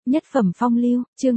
Nhất phẩm phong lưu, chương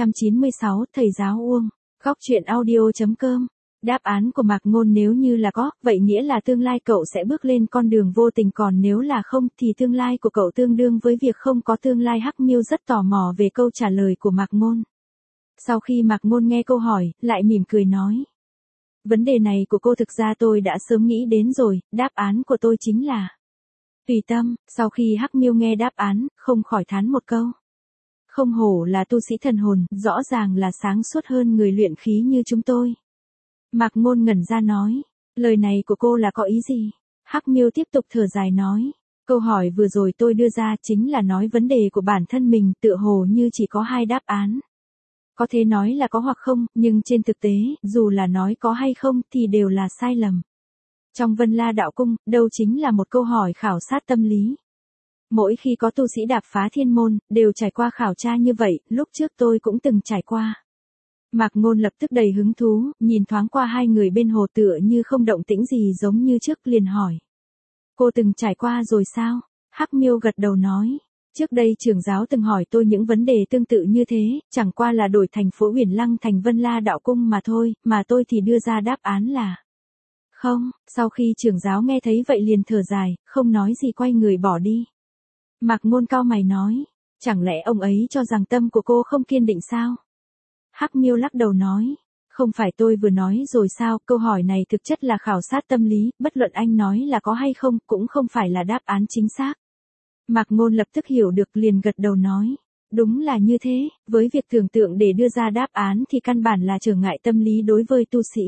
296, thầy giáo Uông. Góc truyện audio.com. Đáp án của Mạc Ngôn nếu như là có, vậy nghĩa là tương lai cậu sẽ bước lên con đường vô tình, còn nếu là không thì tương lai của cậu tương đương với việc không có tương lai. Hắc Miêu rất tò mò về câu trả lời của Mạc Ngôn. Sau khi Mạc Ngôn nghe câu hỏi, lại mỉm cười nói. Vấn đề này của cô thực ra tôi đã sớm nghĩ đến rồi, đáp án của tôi chính là tùy tâm. Sau khi Hắc Miêu nghe đáp án, không khỏi thán một câu. Không hổ là tu sĩ thần hồn, rõ ràng là sáng suốt hơn người luyện khí như chúng tôi. Mạc Ngôn ngẩn ra nói, lời này của cô là có ý gì? Hắc Miêu tiếp tục thở dài nói, câu hỏi vừa rồi tôi đưa ra chính là nói vấn đề của bản thân mình, tựa hồ như chỉ có hai đáp án. Có thể nói là có hoặc không, nhưng trên thực tế, dù là nói có hay không thì đều là sai lầm. Trong Vân La Đạo Cung, đâu chính là một câu hỏi khảo sát tâm lý. Mỗi khi có tu sĩ đạp phá thiên môn, đều trải qua khảo tra như vậy, lúc trước tôi cũng từng trải qua. Mạc Ngôn lập tức đầy hứng thú, nhìn thoáng qua hai người bên hồ tựa như không động tĩnh gì giống như trước, liền hỏi. Cô từng trải qua rồi sao? Hắc Miêu gật đầu nói. Trước đây trưởng giáo từng hỏi tôi những vấn đề tương tự như thế, chẳng qua là đổi thành phố Huyền Lăng thành Vân La Đạo Cung mà thôi, mà tôi thì đưa ra đáp án là không. Sau khi trưởng giáo nghe thấy vậy liền thở dài, không nói gì quay người bỏ đi. Mạc Ngôn cau mày nói, chẳng lẽ ông ấy cho rằng tâm của cô không kiên định sao? Hắc Miêu lắc đầu nói, không phải tôi vừa nói rồi sao, câu hỏi này thực chất là khảo sát tâm lý, bất luận anh nói là có hay không, cũng không phải là đáp án chính xác. Mạc Ngôn lập tức hiểu được liền gật đầu nói, đúng là như thế, với việc tưởng tượng để đưa ra đáp án thì căn bản là trở ngại tâm lý đối với tu sĩ.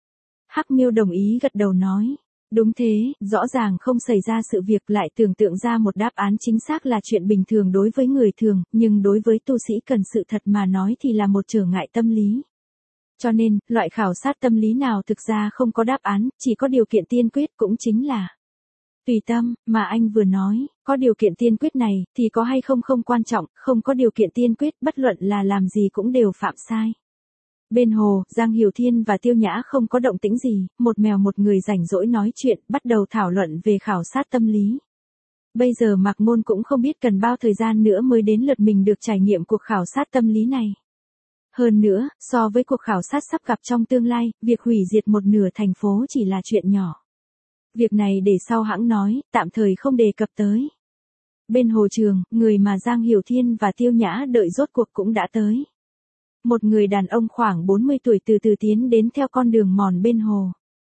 Hắc Miêu đồng ý gật đầu nói, đúng thế, rõ ràng không xảy ra sự việc lại tưởng tượng ra một đáp án chính xác là chuyện bình thường đối với người thường, nhưng đối với tu sĩ cần sự thật mà nói thì là một trở ngại tâm lý. Cho nên, loại khảo sát tâm lý nào thực ra không có đáp án, chỉ có điều kiện tiên quyết cũng chính là tùy tâm, mà anh vừa nói, có điều kiện tiên quyết này, thì có hay không không quan trọng, không có điều kiện tiên quyết, bất luận là làm gì cũng đều phạm sai. Bên hồ, Giang Hiểu Thiên và Tiêu Nhã không có động tĩnh gì, một mèo một người rảnh rỗi nói chuyện, bắt đầu thảo luận về khảo sát tâm lý. Bây giờ Mạc Ngôn cũng không biết cần bao thời gian nữa mới đến lượt mình được trải nghiệm cuộc khảo sát tâm lý này. Hơn nữa, so với cuộc khảo sát sắp gặp trong tương lai, việc hủy diệt một nửa thành phố chỉ là chuyện nhỏ. Việc này để sau hãng nói, tạm thời không đề cập tới. Bên hồ trường, người mà Giang Hiểu Thiên và Tiêu Nhã đợi rốt cuộc cũng đã tới. Một người đàn ông khoảng 40 tuổi từ từ tiến đến theo con đường mòn bên hồ.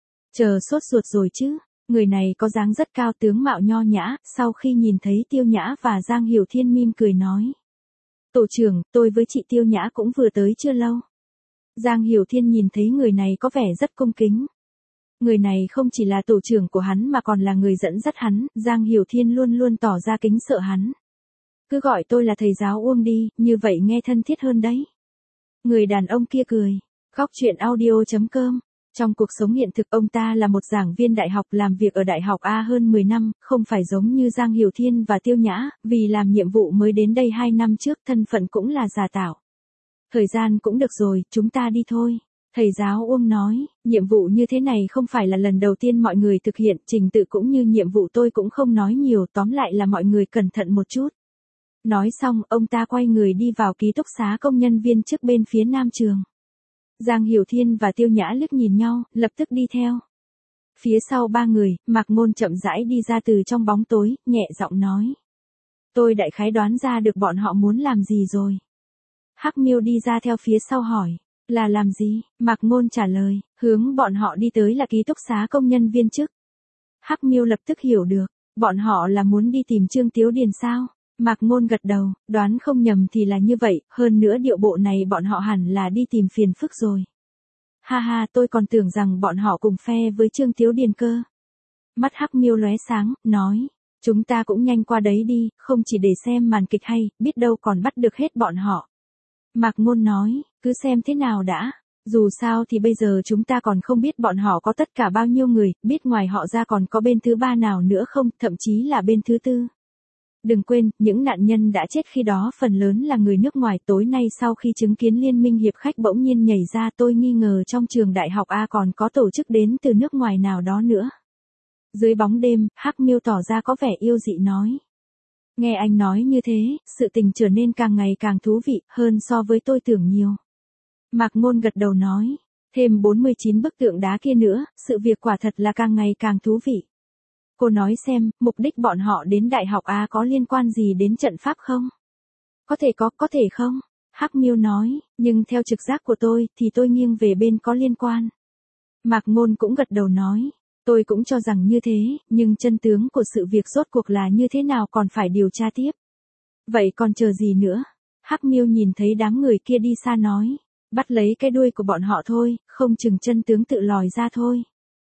Chờ sốt ruột rồi chứ, người này có dáng rất cao, tướng mạo nho nhã, sau khi nhìn thấy Tiêu Nhã và Giang Hiểu Thiên mỉm cười nói. Tổ trưởng, tôi với chị Tiêu Nhã cũng vừa tới chưa lâu. Giang Hiểu Thiên nhìn thấy người này có vẻ rất cung kính. Người này không chỉ là tổ trưởng của hắn mà còn là người dẫn dắt hắn, Giang Hiểu Thiên luôn luôn tỏ ra kính sợ hắn. Cứ gọi tôi là thầy giáo Uông đi, như vậy nghe thân thiết hơn đấy. Người đàn ông kia cười. Góc truyện audio.com. Trong cuộc sống hiện thực ông ta là một giảng viên đại học làm việc ở đại học A hơn 10 năm, không phải giống như Giang Hiểu Thiên và Tiêu Nhã, vì làm nhiệm vụ mới đến đây 2 năm trước, thân phận cũng là giả tạo. Thời gian cũng được rồi, chúng ta đi thôi. Thầy giáo Uông nói, nhiệm vụ như thế này không phải là lần đầu tiên mọi người thực hiện, trình tự cũng như nhiệm vụ tôi cũng không nói nhiều, tóm lại là mọi người cẩn thận một chút. Nói xong, ông ta quay người đi vào ký túc xá công nhân viên trước bên phía nam trường. Giang Hiểu Thiên và Tiêu Nhã liếc nhìn nhau, lập tức đi theo. Phía sau ba người, Mạc Ngôn chậm rãi đi ra từ trong bóng tối, nhẹ giọng nói. Tôi đại khái đoán ra được bọn họ muốn làm gì rồi. Hắc Miêu đi ra theo phía sau hỏi. Là làm gì? Mạc Ngôn trả lời, hướng bọn họ đi tới là ký túc xá công nhân viên chức. Hắc Miêu lập tức hiểu được, bọn họ là muốn đi tìm Trương Tiếu Điền sao? Mạc Ngôn gật đầu, đoán không nhầm thì là như vậy, hơn nữa điệu bộ này bọn họ hẳn là đi tìm phiền phức rồi. Ha ha, tôi còn tưởng rằng bọn họ cùng phe với Trương Tiếu Điền cơ. Mắt Hắc Miêu lóe sáng, nói, chúng ta cũng nhanh qua đấy đi, không chỉ để xem màn kịch hay, biết đâu còn bắt được hết bọn họ. Mạc Ngôn nói, cứ xem thế nào đã, dù sao thì bây giờ chúng ta còn không biết bọn họ có tất cả bao nhiêu người, biết ngoài họ ra còn có bên thứ ba nào nữa không, thậm chí là bên thứ tư. Đừng quên, những nạn nhân đã chết khi đó phần lớn là người nước ngoài. Tối nay sau khi chứng kiến liên minh hiệp khách bỗng nhiên nhảy ra, tôi nghi ngờ trong trường đại học A còn có tổ chức đến từ nước ngoài nào đó nữa. Dưới bóng đêm, Hắc Miêu tỏ ra có vẻ yêu dị nói. Nghe anh nói như thế, sự tình trở nên càng ngày càng thú vị hơn so với tôi tưởng nhiều. Mạc Ngôn gật đầu nói, thêm 49 bức tượng đá kia nữa, sự việc quả thật là càng ngày càng thú vị. Cô nói xem, mục đích bọn họ đến Đại học A có liên quan gì đến trận pháp không? Có thể không? Hắc Miêu nói, nhưng theo trực giác của tôi thì tôi nghiêng về bên có liên quan. Mạc Ngôn cũng gật đầu nói, tôi cũng cho rằng như thế, nhưng chân tướng của sự việc rốt cuộc là như thế nào còn phải điều tra tiếp. Vậy còn chờ gì nữa? Hắc Miêu nhìn thấy đám người kia đi xa nói, bắt lấy cái đuôi của bọn họ thôi, không chừng chân tướng tự lòi ra thôi.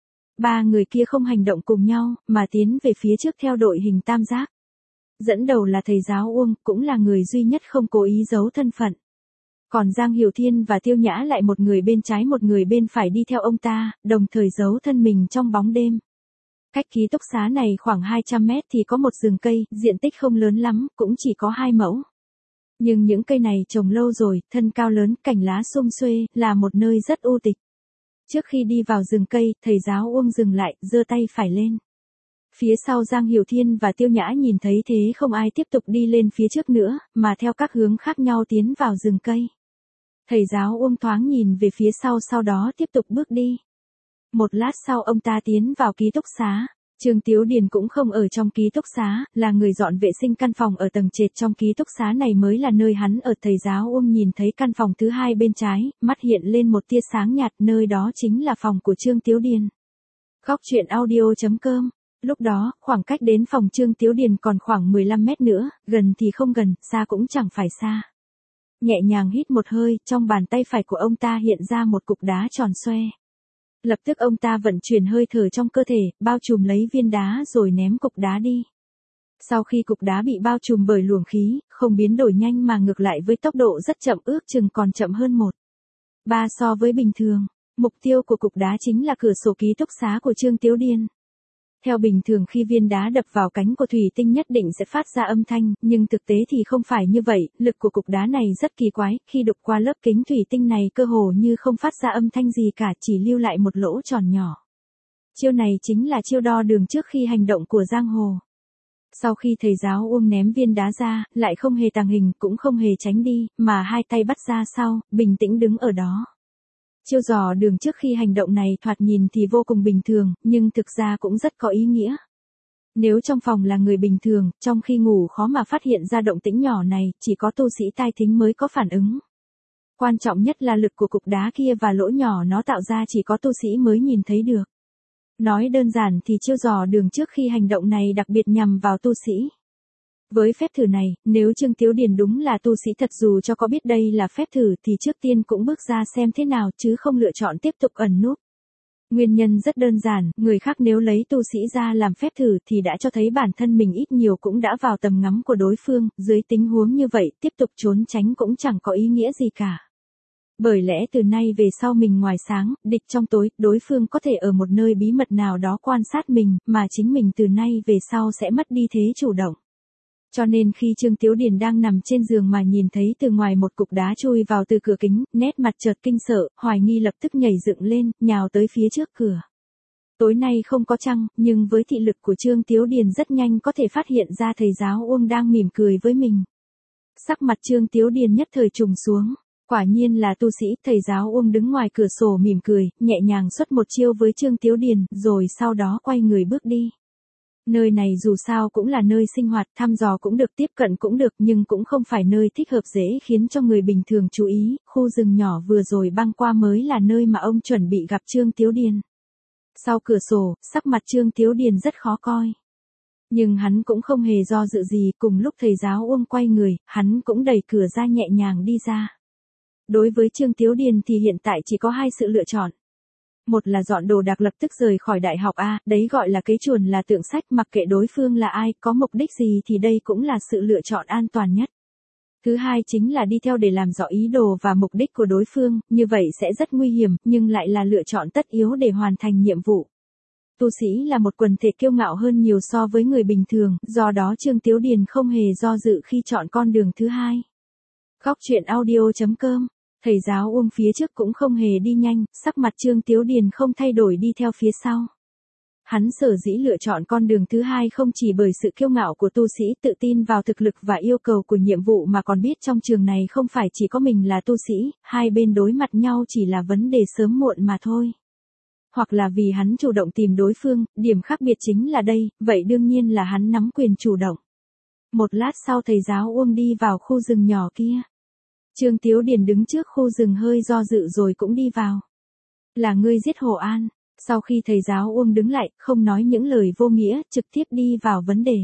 Ba người kia không hành động cùng nhau, mà tiến về phía trước theo đội hình tam giác. Dẫn đầu là thầy giáo Uông, cũng là người duy nhất không cố ý giấu thân phận. Còn Giang Hiểu Thiên và Tiêu Nhã lại một người bên trái một người bên phải đi theo ông ta, đồng thời giấu thân mình trong bóng đêm. Cách ký túc xá này khoảng 200 mét thì có một rừng cây, diện tích không lớn lắm, cũng chỉ có 2 mẫu. Nhưng những cây này trồng lâu rồi, thân cao lớn, cành lá sum xuê, là một nơi rất u tịch. Trước khi đi vào rừng cây, thầy giáo Uông dừng lại, giơ tay phải lên. Phía sau Giang Hiểu Thiên và Tiêu Nhã nhìn thấy thế không ai tiếp tục đi lên phía trước nữa, mà theo các hướng khác nhau tiến vào rừng cây. Thầy giáo Uông thoáng nhìn về phía sau đó tiếp tục bước đi. Một lát sau ông ta tiến vào ký túc xá. Trương Tiếu Điền cũng không ở trong ký túc xá, là người dọn vệ sinh căn phòng ở tầng trệt trong ký túc xá này mới là nơi hắn ở. Thầy giáo Uông nhìn thấy căn phòng thứ hai bên trái, mắt hiện lên một tia sáng nhạt, nơi đó chính là phòng của Trương Tiếu Điền. Góc truyện audio.com. Lúc đó, khoảng cách đến phòng Trương Tiếu Điền còn khoảng 15 mét nữa, gần thì không gần, xa cũng chẳng phải xa. Nhẹ nhàng hít một hơi, trong bàn tay phải của ông ta hiện ra một cục đá tròn xoe. Lập tức ông ta vận chuyển hơi thở trong cơ thể, bao trùm lấy viên đá rồi ném cục đá đi. Sau khi cục đá bị bao trùm bởi luồng khí, không biến đổi nhanh mà ngược lại với tốc độ rất chậm, ước chừng còn chậm hơn 1/3 so với bình thường. Mục tiêu của cục đá chính là cửa sổ ký túc xá của Trương Tiếu Điền. Theo bình thường khi viên đá đập vào cánh của thủy tinh nhất định sẽ phát ra âm thanh, nhưng thực tế thì không phải như vậy, lực của cục đá này rất kỳ quái, khi đục qua lớp kính thủy tinh này cơ hồ như không phát ra âm thanh gì cả, chỉ lưu lại một lỗ tròn nhỏ. Chiêu này chính là chiêu đo đường trước khi hành động của giang hồ. Sau khi thầy giáo Uông ném viên đá ra, lại không hề tàng hình, cũng không hề tránh đi, mà hai tay bắt ra sau, bình tĩnh đứng ở đó. Chiêu dò đường trước khi hành động này thoạt nhìn thì vô cùng bình thường, nhưng thực ra cũng rất có ý nghĩa. Nếu trong phòng là người bình thường, trong khi ngủ khó mà phát hiện ra động tĩnh nhỏ này, chỉ có tu sĩ tai thính mới có phản ứng. Quan trọng nhất là lực của cục đá kia và lỗ nhỏ nó tạo ra chỉ có tu sĩ mới nhìn thấy được. Nói đơn giản thì chiêu dò đường trước khi hành động này đặc biệt nhằm vào tu sĩ. Với phép thử này, nếu Trương Tiếu Điền đúng là tu sĩ thật dù cho có biết đây là phép thử thì trước tiên cũng bước ra xem thế nào chứ không lựa chọn tiếp tục ẩn núp. Nguyên nhân rất đơn giản, người khác nếu lấy tu sĩ ra làm phép thử thì đã cho thấy bản thân mình ít nhiều cũng đã vào tầm ngắm của đối phương, dưới tình huống như vậy tiếp tục trốn tránh cũng chẳng có ý nghĩa gì cả. Bởi lẽ từ nay về sau mình ngoài sáng, địch trong tối, đối phương có thể ở một nơi bí mật nào đó quan sát mình, mà chính mình từ nay về sau sẽ mất đi thế chủ động. Cho nên khi Trương Tiếu Điền đang nằm trên giường mà nhìn thấy từ ngoài một cục đá chui vào từ cửa kính, nét mặt chợt kinh sợ, hoài nghi lập tức nhảy dựng lên, nhào tới phía trước cửa. Tối nay không có trăng, nhưng với thị lực của Trương Tiếu Điền rất nhanh có thể phát hiện ra thầy giáo Uông đang mỉm cười với mình. Sắc mặt Trương Tiếu Điền nhất thời trùng xuống. Quả nhiên là tu sĩ, thầy giáo Uông đứng ngoài cửa sổ mỉm cười, nhẹ nhàng xuất một chiêu với Trương Tiếu Điền, rồi sau đó quay người bước đi. Nơi này dù sao cũng là nơi sinh hoạt, thăm dò cũng được, tiếp cận cũng được, nhưng cũng không phải nơi thích hợp dễ khiến cho người bình thường chú ý, khu rừng nhỏ vừa rồi băng qua mới là nơi mà ông chuẩn bị gặp Trương Tiếu Điền. Sau cửa sổ, sắc mặt Trương Tiếu Điền rất khó coi. Nhưng hắn cũng không hề do dự gì, cùng lúc thầy giáo Uông quay người, hắn cũng đẩy cửa ra nhẹ nhàng đi ra. Đối với Trương Tiếu Điền thì hiện tại chỉ có hai sự lựa chọn. Một là dọn đồ đạc lập tức rời khỏi đại học A, đấy gọi là kế chuồn là tượng sách, mặc kệ đối phương là ai, có mục đích gì thì đây cũng là sự lựa chọn an toàn nhất. Thứ hai chính là đi theo để làm rõ ý đồ và mục đích của đối phương, như vậy sẽ rất nguy hiểm, nhưng lại là lựa chọn tất yếu để hoàn thành nhiệm vụ. Tu sĩ là một quần thể kiêu ngạo hơn nhiều so với người bình thường, do đó Trương Tiếu Điền không hề do dự khi chọn con đường thứ hai. Góc truyện audio.com. Thầy giáo Uông phía trước cũng không hề đi nhanh, sắc mặt Trương Tiếu Điền không thay đổi đi theo phía sau. Hắn sở dĩ lựa chọn con đường thứ hai không chỉ bởi sự kiêu ngạo của tu sĩ tự tin vào thực lực và yêu cầu của nhiệm vụ mà còn biết trong trường này không phải chỉ có mình là tu sĩ, hai bên đối mặt nhau chỉ là vấn đề sớm muộn mà thôi. Hoặc là vì hắn chủ động tìm đối phương, điểm khác biệt chính là đây, vậy đương nhiên là hắn nắm quyền chủ động. Một lát sau thầy giáo Uông đi vào khu rừng nhỏ kia. Trương Tiếu Điền đứng trước khu rừng hơi do dự rồi cũng đi vào. Là ngươi giết Hồ An. Sau khi thầy giáo Uông đứng lại, không nói những lời vô nghĩa, trực tiếp đi vào vấn đề.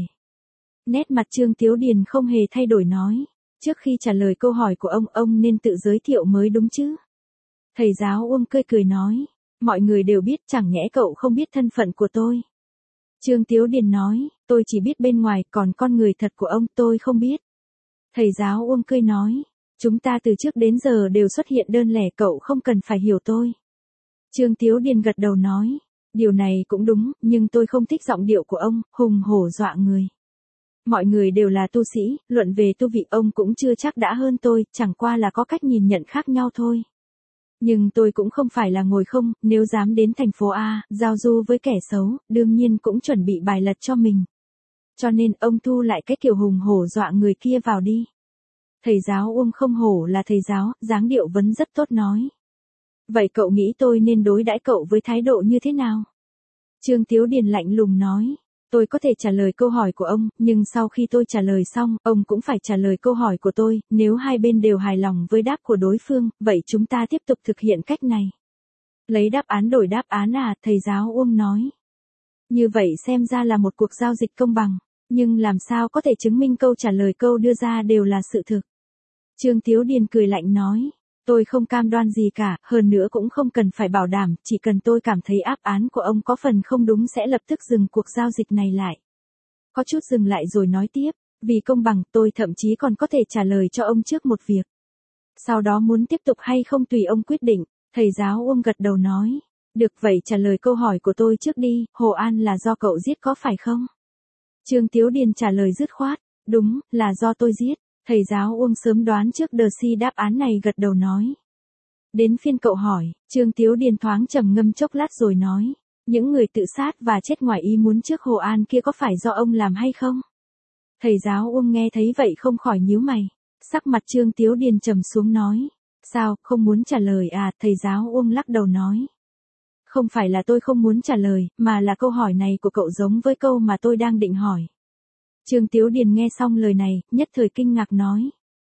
Nét mặt Trương Tiếu Điền không hề thay đổi nói. Trước khi trả lời câu hỏi của ông nên tự giới thiệu mới đúng chứ. Thầy giáo Uông cười nói. Mọi người đều biết, chẳng nhẽ cậu không biết thân phận của tôi. Trương Tiếu Điền nói, tôi chỉ biết bên ngoài, còn con người thật của ông tôi không biết. Thầy giáo Uông cười nói, chúng ta từ trước đến giờ đều xuất hiện đơn lẻ, cậu không cần phải hiểu tôi. Trương Tiếu Điền gật đầu nói, điều này cũng đúng, nhưng tôi không thích giọng điệu của ông, hùng hổ dọa người. Mọi người đều là tu sĩ, luận về tu vị ông cũng chưa chắc đã hơn tôi, chẳng qua là có cách nhìn nhận khác nhau thôi. Nhưng tôi cũng không phải là ngồi không, nếu dám đến thành phố A, giao du với kẻ xấu, đương nhiên cũng chuẩn bị bài lật cho mình. Cho nên ông thu lại cái kiểu hùng hổ dọa người kia vào đi. Thầy giáo Uông không hổ là thầy giáo, dáng điệu vẫn rất tốt nói. Vậy cậu nghĩ tôi nên đối đãi cậu với thái độ như thế nào? Trương Tiếu Điền lạnh lùng nói. Tôi có thể trả lời câu hỏi của ông, nhưng sau khi tôi trả lời xong, ông cũng phải trả lời câu hỏi của tôi, nếu hai bên đều hài lòng với đáp của đối phương, vậy chúng ta tiếp tục thực hiện cách này. Lấy đáp án đổi đáp án à, thầy giáo Uông nói. Như vậy xem ra là một cuộc giao dịch công bằng, nhưng làm sao có thể chứng minh câu trả lời câu đưa ra đều là sự thực. Trương Tiếu Điền cười lạnh nói. Tôi không cam đoan gì cả, hơn nữa cũng không cần phải bảo đảm, chỉ cần tôi cảm thấy áp án của ông có phần không đúng sẽ lập tức dừng cuộc giao dịch này lại. Có chút dừng lại rồi nói tiếp, vì công bằng tôi thậm chí còn có thể trả lời cho ông trước một việc. Sau đó muốn tiếp tục hay không tùy ông quyết định, thầy giáo Uông gật đầu nói. Được vậy trả lời câu hỏi của tôi trước đi, Hồ An là do cậu giết có phải không? Trương Tiếu Điền trả lời dứt khoát, đúng, là do tôi giết. Thầy giáo Uông sớm đoán trước si đáp án này gật đầu nói. Đến phiên cậu hỏi, Trương Tiếu Điền thoáng trầm ngâm chốc lát rồi nói. Những người tự sát và chết ngoài ý muốn trước Hồ An kia có phải do ông làm hay không? Thầy giáo Uông nghe thấy vậy không khỏi nhíu mày. Sắc mặt Trương Tiếu Điền trầm xuống nói. Sao, không muốn trả lời à? Thầy giáo Uông lắc đầu nói. Không phải là tôi không muốn trả lời, mà là câu hỏi này của cậu giống với câu mà tôi đang định hỏi. Trương Tiếu Điền nghe xong lời này, nhất thời kinh ngạc nói.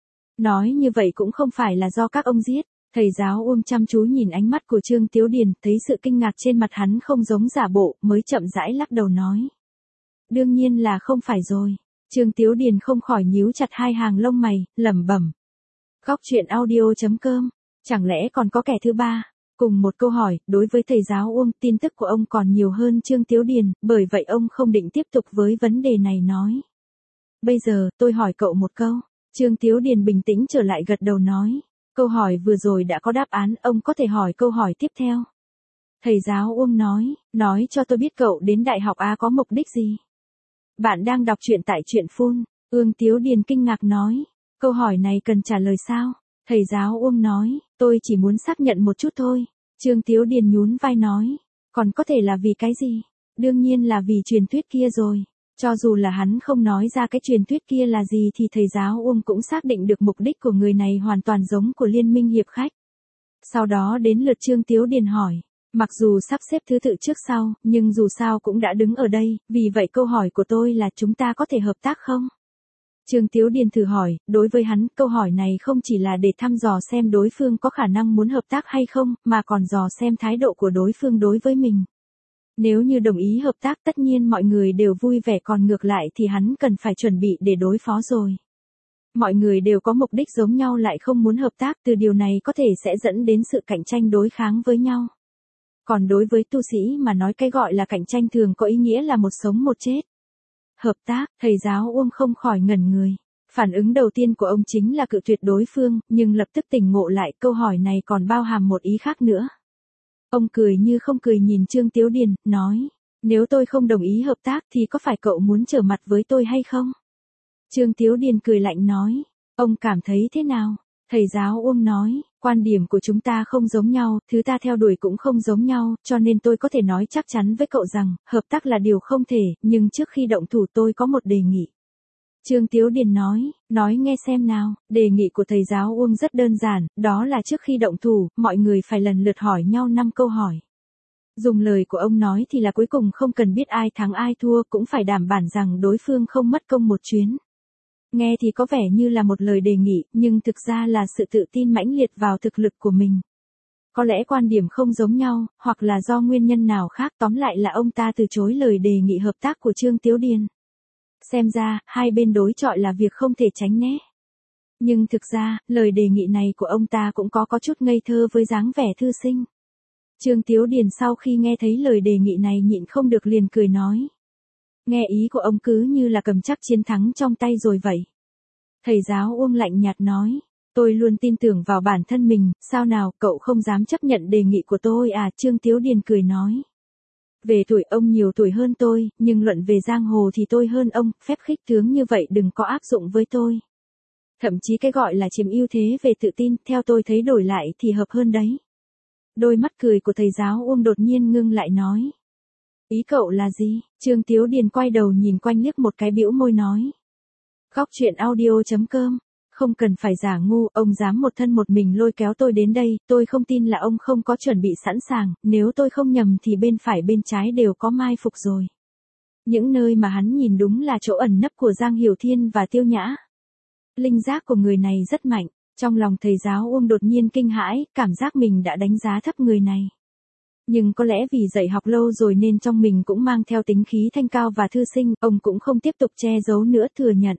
Nói như vậy cũng không phải là do các ông giết. Thầy giáo Uông chăm chú nhìn ánh mắt của Trương Tiếu Điền, thấy sự kinh ngạc trên mặt hắn không giống giả bộ, mới chậm rãi lắc đầu nói. Đương nhiên là không phải rồi. Trương Tiếu Điền không khỏi nhíu chặt hai hàng lông mày, lẩm bẩm. Góc truyện audio.com, chẳng lẽ còn có kẻ thứ ba? Cùng một câu hỏi, đối với thầy giáo Uông, tin tức của ông còn nhiều hơn Trương Tiếu Điền, bởi vậy ông không định tiếp tục với vấn đề này nói. Bây giờ, tôi hỏi cậu một câu. Trương Tiếu Điền bình tĩnh trở lại gật đầu nói. Câu hỏi vừa rồi đã có đáp án, ông có thể hỏi câu hỏi tiếp theo. Thầy giáo Uông nói cho tôi biết cậu đến Đại học A có mục đích gì? Bạn đang đọc truyện tại truyện Phun. Ương Tiếu Điền kinh ngạc nói. Câu hỏi này cần trả lời sao? Thầy giáo Uông nói, tôi chỉ muốn xác nhận một chút thôi. Trương Tiếu Điền nhún vai nói, còn có thể là vì cái gì? Đương nhiên là vì truyền thuyết kia rồi. Cho dù là hắn không nói ra cái truyền thuyết kia là gì thì thầy giáo Uông cũng xác định được mục đích của người này hoàn toàn giống của Liên minh hiệp khách. Sau đó đến lượt Trương Tiếu Điền hỏi, mặc dù sắp xếp thứ tự trước sau, nhưng dù sao cũng đã đứng ở đây, vì vậy câu hỏi của tôi là chúng ta có thể hợp tác không? Trương Tiếu Điền thử hỏi, đối với hắn, câu hỏi này không chỉ là để thăm dò xem đối phương có khả năng muốn hợp tác hay không, mà còn dò xem thái độ của đối phương đối với mình. Nếu như đồng ý hợp tác tất nhiên mọi người đều vui vẻ, còn ngược lại thì hắn cần phải chuẩn bị để đối phó rồi. Mọi người đều có mục đích giống nhau lại không muốn hợp tác, từ điều này có thể sẽ dẫn đến sự cạnh tranh đối kháng với nhau. Còn đối với tu sĩ mà nói cái gọi là cạnh tranh thường có ý nghĩa là một sống một chết. Hợp tác, thầy giáo Uông không khỏi ngẩn người. Phản ứng đầu tiên của ông chính là cự tuyệt đối phương, nhưng lập tức tỉnh ngộ lại câu hỏi này còn bao hàm một ý khác nữa. Ông cười như không cười nhìn Trương Tiếu Điền, nói, nếu tôi không đồng ý hợp tác thì có phải cậu muốn trở mặt với tôi hay không? Trương Tiếu Điền cười lạnh nói, ông cảm thấy thế nào? Thầy giáo Uông nói, Quan điểm của chúng ta không giống nhau, thứ ta theo đuổi cũng không giống nhau, cho nên tôi có thể nói chắc chắn với cậu rằng, hợp tác là điều không thể, nhưng trước khi động thủ tôi có một đề nghị. Trương Tiếu Điền nói nghe xem nào, đề nghị của thầy giáo Uông rất đơn giản, đó là trước khi động thủ, mọi người phải lần lượt hỏi nhau 5 câu hỏi. Dùng lời của ông nói thì là cuối cùng không cần biết ai thắng ai thua cũng phải đảm bảo rằng đối phương không mất công một chuyến. Nghe thì có vẻ như là một lời đề nghị, nhưng thực ra là sự tự tin mãnh liệt vào thực lực của mình. Có lẽ quan điểm không giống nhau, hoặc là do nguyên nhân nào khác, tóm lại là ông ta từ chối lời đề nghị hợp tác của Trương Tiếu Điền. Xem ra, hai bên đối chọi là việc không thể tránh né. Nhưng thực ra, lời đề nghị này của ông ta cũng có chút ngây thơ với dáng vẻ thư sinh. Trương Tiếu Điền sau khi nghe thấy lời đề nghị này nhịn không được liền cười nói. Nghe ý của ông cứ như là cầm chắc chiến thắng trong tay rồi vậy. Thầy giáo Uông lạnh nhạt nói. Tôi luôn tin tưởng vào bản thân mình, sao nào cậu không dám chấp nhận đề nghị của tôi à? Trương Tiếu Điền cười nói. Về tuổi ông nhiều tuổi hơn tôi, nhưng luận về giang hồ thì tôi hơn ông, phép khích tướng như vậy đừng có áp dụng với tôi. Thậm chí cái gọi là chiếm ưu thế về tự tin, theo tôi thấy đổi lại thì hợp hơn đấy. Đôi mắt cười của thầy giáo Uông đột nhiên ngưng lại nói. Ý cậu là gì? Trương Tiếu Điền quay đầu nhìn quanh liếc một cái bĩu môi nói. Góc chuyện audio.com. Không cần phải giả ngu, ông dám một thân một mình lôi kéo tôi đến đây, tôi không tin là ông không có chuẩn bị sẵn sàng, nếu tôi không nhầm thì bên phải bên trái đều có mai phục rồi. Những nơi mà hắn nhìn đúng là chỗ ẩn nấp của Giang Hiểu Thiên và Tiêu Nhã. Linh giác của người này rất mạnh, trong lòng thầy giáo Uông đột nhiên kinh hãi, cảm giác mình đã đánh giá thấp người này. Nhưng có lẽ vì dạy học lâu rồi nên trong mình cũng mang theo tính khí thanh cao và thư sinh, ông cũng không tiếp tục che giấu nữa thừa nhận.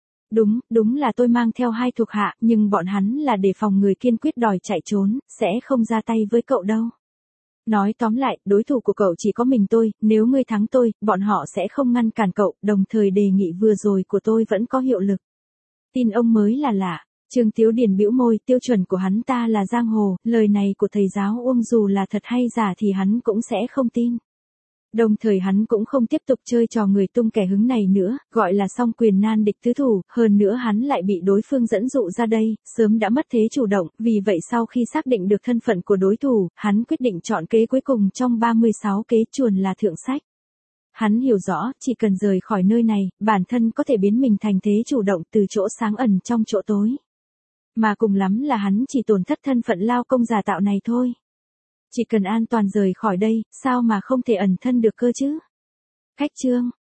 Đúng là tôi mang theo 2 thuộc hạ, nhưng bọn hắn là để phòng người kiên quyết đòi chạy trốn, sẽ không ra tay với cậu đâu. Nói tóm lại, đối thủ của cậu chỉ có mình tôi, nếu ngươi thắng tôi, bọn họ sẽ không ngăn cản cậu, đồng thời đề nghị vừa rồi của tôi vẫn có hiệu lực. Tin ông mới là lạ. Trương Tiếu Điền bĩu môi, tiêu chuẩn của hắn ta là giang hồ, lời này của thầy giáo Uông dù là thật hay giả thì hắn cũng sẽ không tin. Đồng thời hắn cũng không tiếp tục chơi trò người tung kẻ hứng này nữa, gọi là song quyền nan địch tứ thủ, hơn nữa hắn lại bị đối phương dẫn dụ ra đây, sớm đã mất thế chủ động, vì vậy sau khi xác định được thân phận của đối thủ, hắn quyết định chọn kế cuối cùng trong 36 kế chuồn là thượng sách. Hắn hiểu rõ, chỉ cần rời khỏi nơi này, bản thân có thể biến mình thành thế chủ động từ chỗ sáng ẩn trong chỗ tối. Mà cùng lắm là hắn chỉ tổn thất thân phận lao công giả tạo này thôi. Chỉ cần an toàn rời khỏi đây, sao mà không thể ẩn thân được cơ chứ? Khách chương.